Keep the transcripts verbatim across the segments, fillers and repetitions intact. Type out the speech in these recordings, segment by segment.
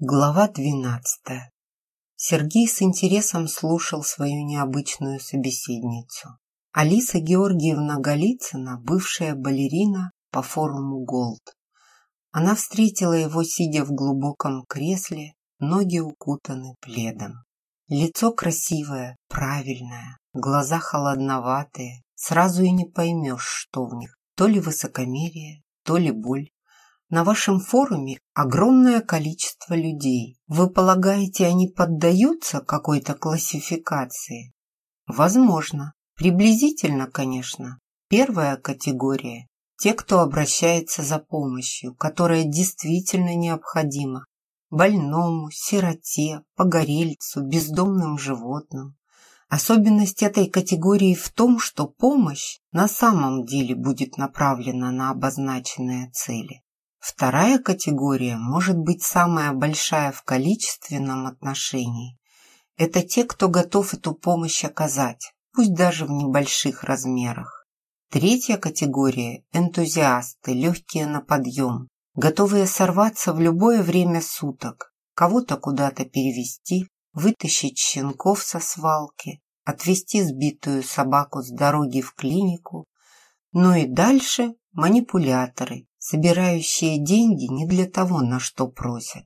Глава двенадцатая. Сергей с интересом слушал свою необычную собеседницу. Алиса Георгиевна Голицына, бывшая балерина по форуму Голд. Она встретила его, сидя в глубоком кресле, ноги укутаны пледом. Лицо красивое, правильное, глаза холодноватые, сразу и не поймешь, что в них, то ли высокомерие, то ли боль. На вашем форуме огромное количество людей. Вы полагаете, они поддаются какой-то классификации? Возможно. Приблизительно, конечно. Первая категория – те, кто обращается за помощью, которая действительно необходима. Больному, сироте, погорельцу, бездомным животным. Особенность этой категории в том, что помощь на самом деле будет направлена на обозначенные цели. Вторая категория может быть самая большая в количественном отношении. Это те, кто готов эту помощь оказать, пусть даже в небольших размерах. Третья категория – энтузиасты, легкие на подъем, готовые сорваться в любое время суток, кого-то куда-то перевести, вытащить щенков со свалки, отвезти сбитую собаку с дороги в клинику. Ну и дальше манипуляторы, собирающие деньги не для того, на что просят.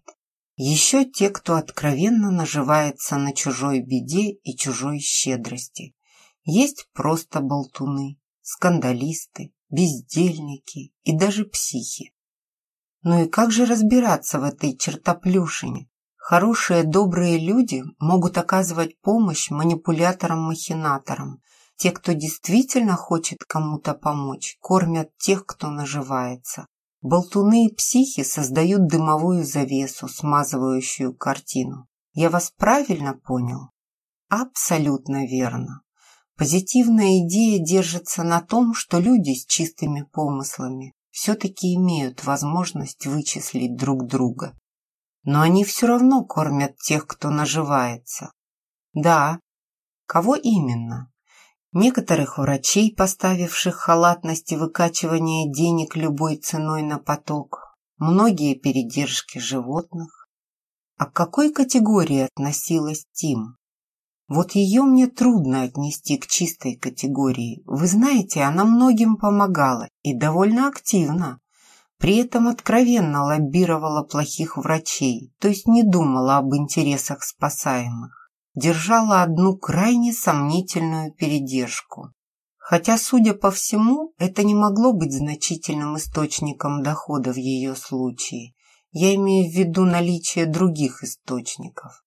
Еще те, кто откровенно наживается на чужой беде и чужой щедрости. Есть просто болтуны, скандалисты, бездельники и даже психи. Ну и как же разбираться в этой чертоплюшине? Хорошие, добрые люди могут оказывать помощь манипуляторам-махинаторам. Те, кто действительно хочет кому-то помочь, кормят тех, кто наживается. Болтуны и психи создают дымовую завесу, смазывающую картину. Я вас правильно понял? Абсолютно верно. Позитивная идея держится на том, что люди с чистыми помыслами все-таки имеют возможность вычислить друг друга. Но они все равно кормят тех, кто наживается. Да. Кого именно? Некоторых врачей, поставивших халатность и выкачивание денег любой ценой на поток, многие передержки животных. А к какой категории относилась Тим? Вот ее мне трудно отнести к чистой категории. Вы знаете, она многим помогала и довольно активно. При этом откровенно лоббировала плохих врачей, то есть не думала об интересах спасаемых. Держала одну крайне сомнительную передержку. Хотя, судя по всему, это не могло быть значительным источником дохода в ее случае. Я имею в виду наличие других источников.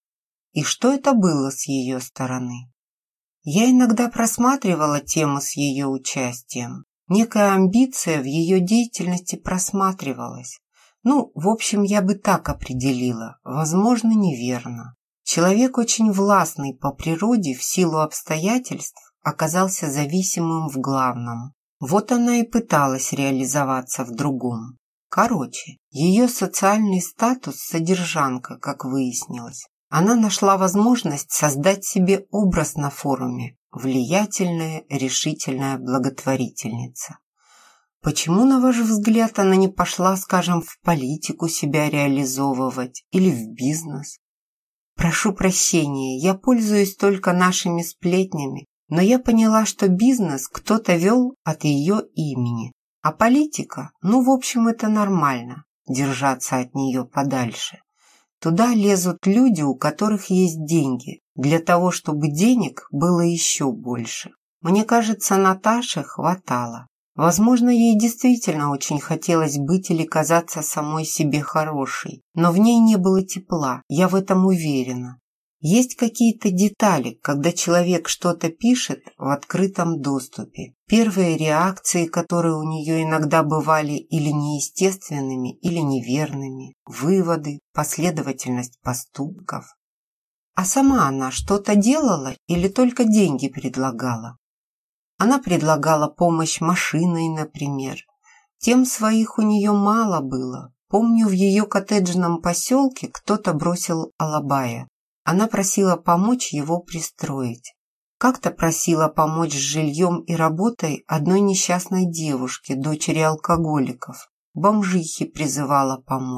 И что это было с ее стороны? Я иногда просматривала темы с ее участием. Некая амбиция в ее деятельности просматривалась. Ну, в общем, я бы так определила, возможно, неверно. Человек очень властный по природе в силу обстоятельств оказался зависимым в главном. Вот она и пыталась реализоваться в другом. Короче, ее социальный статус – содержанка, как выяснилось. Она нашла возможность создать себе образ на форуме – влиятельная, решительная благотворительница. Почему, на ваш взгляд, она не пошла, скажем, в политику себя реализовывать или в бизнес? Прошу прощения, я пользуюсь только нашими сплетнями, но я поняла, что бизнес кто-то вел от ее имени, а политика, ну, в общем, это нормально, держаться от нее подальше. Туда лезут люди, у которых есть деньги, для того, чтобы денег было еще больше. Мне кажется, Наташе хватало. Возможно, ей действительно очень хотелось быть или казаться самой себе хорошей, но в ней не было тепла, я в этом уверена. Есть какие-то детали, когда человек что-то пишет в открытом доступе. Первые реакции, которые у нее иногда бывали или неестественными, или неверными, выводы, последовательность поступков. А сама она что-то делала или только деньги предлагала? Она предлагала помощь машиной, например. Тем своих у нее мало было. Помню, в ее коттеджном поселке кто-то бросил алабая. Она просила помочь его пристроить. Как-то просила помочь с жильем и работой одной несчастной девушке, дочери алкоголиков. Бомжихе призывала помочь.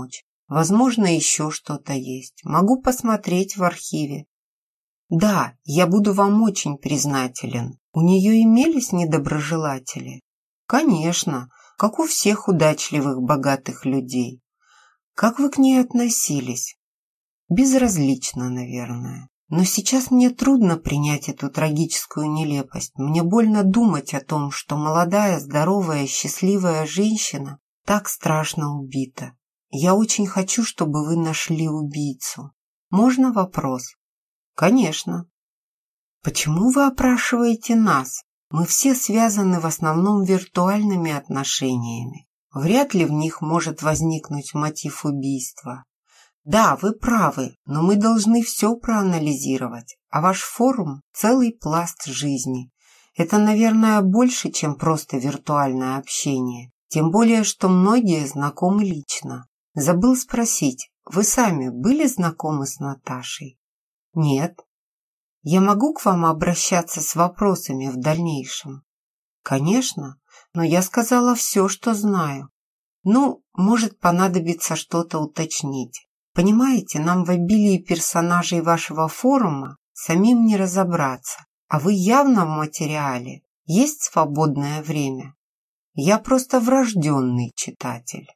Возможно, еще что-то есть. Могу посмотреть в архиве. Да, я буду вам очень признателен. У нее имелись недоброжелатели? Конечно, как у всех удачливых богатых людей. Как вы к ней относились? Безразлично, наверное. Но сейчас мне трудно принять эту трагическую нелепость. Мне больно думать о том, что молодая, здоровая, счастливая женщина так страшно убита. Я очень хочу, чтобы вы нашли убийцу. Можно вопрос? Конечно. Почему вы опрашиваете нас? Мы все связаны в основном виртуальными отношениями. Вряд ли в них может возникнуть мотив убийства. Да, вы правы, но мы должны все проанализировать, а ваш форум – целый пласт жизни. Это, наверное, больше, чем просто виртуальное общение, тем более, что многие знакомы лично. Забыл спросить, вы сами были знакомы с Наташей? Нет. Я могу к вам обращаться с вопросами в дальнейшем? Конечно, но я сказала все, что знаю. Ну, может понадобится что-то уточнить. Понимаете, нам в обилии персонажей вашего форума самим не разобраться, а вы явно в материале. Есть свободное время? Я просто врожденный читатель.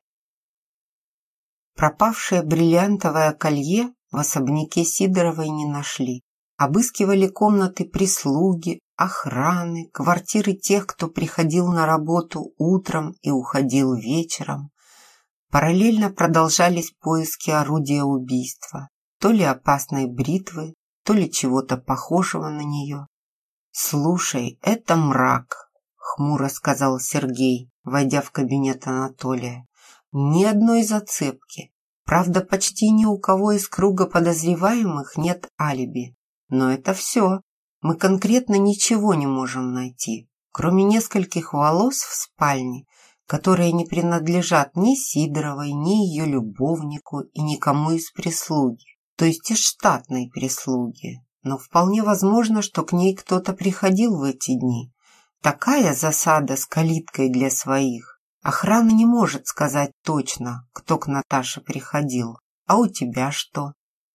Пропавшее бриллиантовое колье в особняке Сидоровой не нашли. Обыскивали комнаты прислуги, охраны, квартиры тех, кто приходил на работу утром и уходил вечером. Параллельно продолжались поиски орудия убийства, то ли опасной бритвы, то ли чего-то похожего на нее. «Слушай, это мрак», — хмуро сказал Сергей, войдя в кабинет Анатолия. «Ни одной зацепки. Правда, почти ни у кого из круга подозреваемых нет алиби. Но это все. Мы конкретно ничего не можем найти, кроме нескольких волос в спальне, которые не принадлежат ни Сидоровой, ни ее любовнику и никому из прислуги, то есть из штатной прислуги. Но вполне возможно, что к ней кто-то приходил в эти дни. Такая засада с калиткой для своих. Охрана не может сказать точно, кто к Наташе приходил. А у тебя что?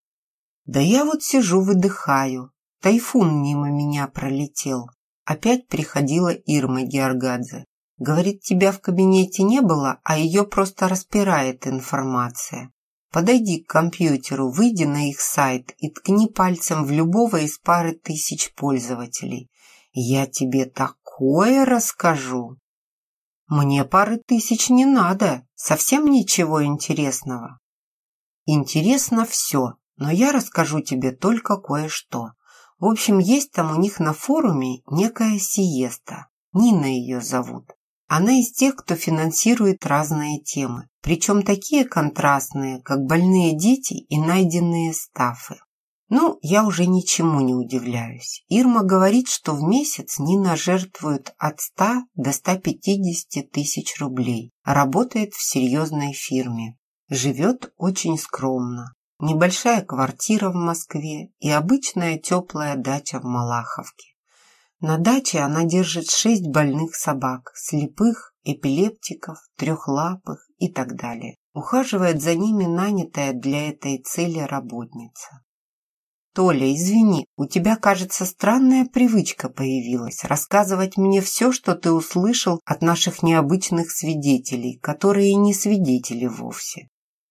Да я вот сижу, выдыхаю. Тайфун мимо меня пролетел. Опять приходила Ирма Георгадзе. Говорит, тебя в кабинете не было, а ее просто распирает информация. Подойди к компьютеру, выйди на их сайт и ткни пальцем в любого из пары тысяч пользователей. Я тебе такое расскажу. Мне пары тысяч не надо, совсем ничего интересного. Интересно все, но я расскажу тебе только кое-что. В общем, есть там у них на форуме некая Сиеста. Нина ее зовут. Она из тех, кто финансирует разные темы, причем такие контрастные, как больные дети и найденные стафы. Ну, я уже ничему не удивляюсь. Ирма говорит, что в месяц Нина жертвует от ста до ста пятидесяти тысяч рублей, работает в серьезной фирме. Живет очень скромно. Небольшая квартира в Москве и обычная теплая дача в Малаховке. На даче она держит шесть больных собак, слепых, эпилептиков, трехлапых и так далее. Ухаживает за ними нанятая для этой цели работница. Толя, извини, у тебя, кажется, странная привычка появилась рассказывать мне все, что ты услышал от наших необычных свидетелей, которые и не свидетели вовсе.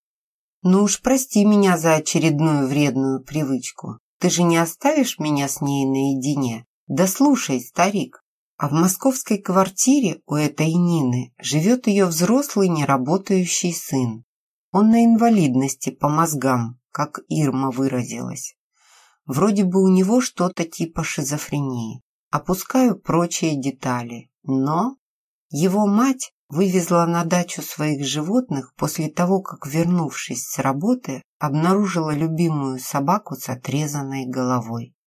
Ну уж прости меня за очередную вредную привычку. Ты же не оставишь меня с ней наедине? Да слушай, старик, а в московской квартире у этой Нины живет ее взрослый неработающий сын. Он на инвалидности по мозгам, как Ирма выразилась. Вроде бы у него что-то типа шизофрении. Опускаю прочие детали, но его мать вывезла на дачу своих животных после того, как, вернувшись с работы, обнаружила любимую собаку с отрезанной головой.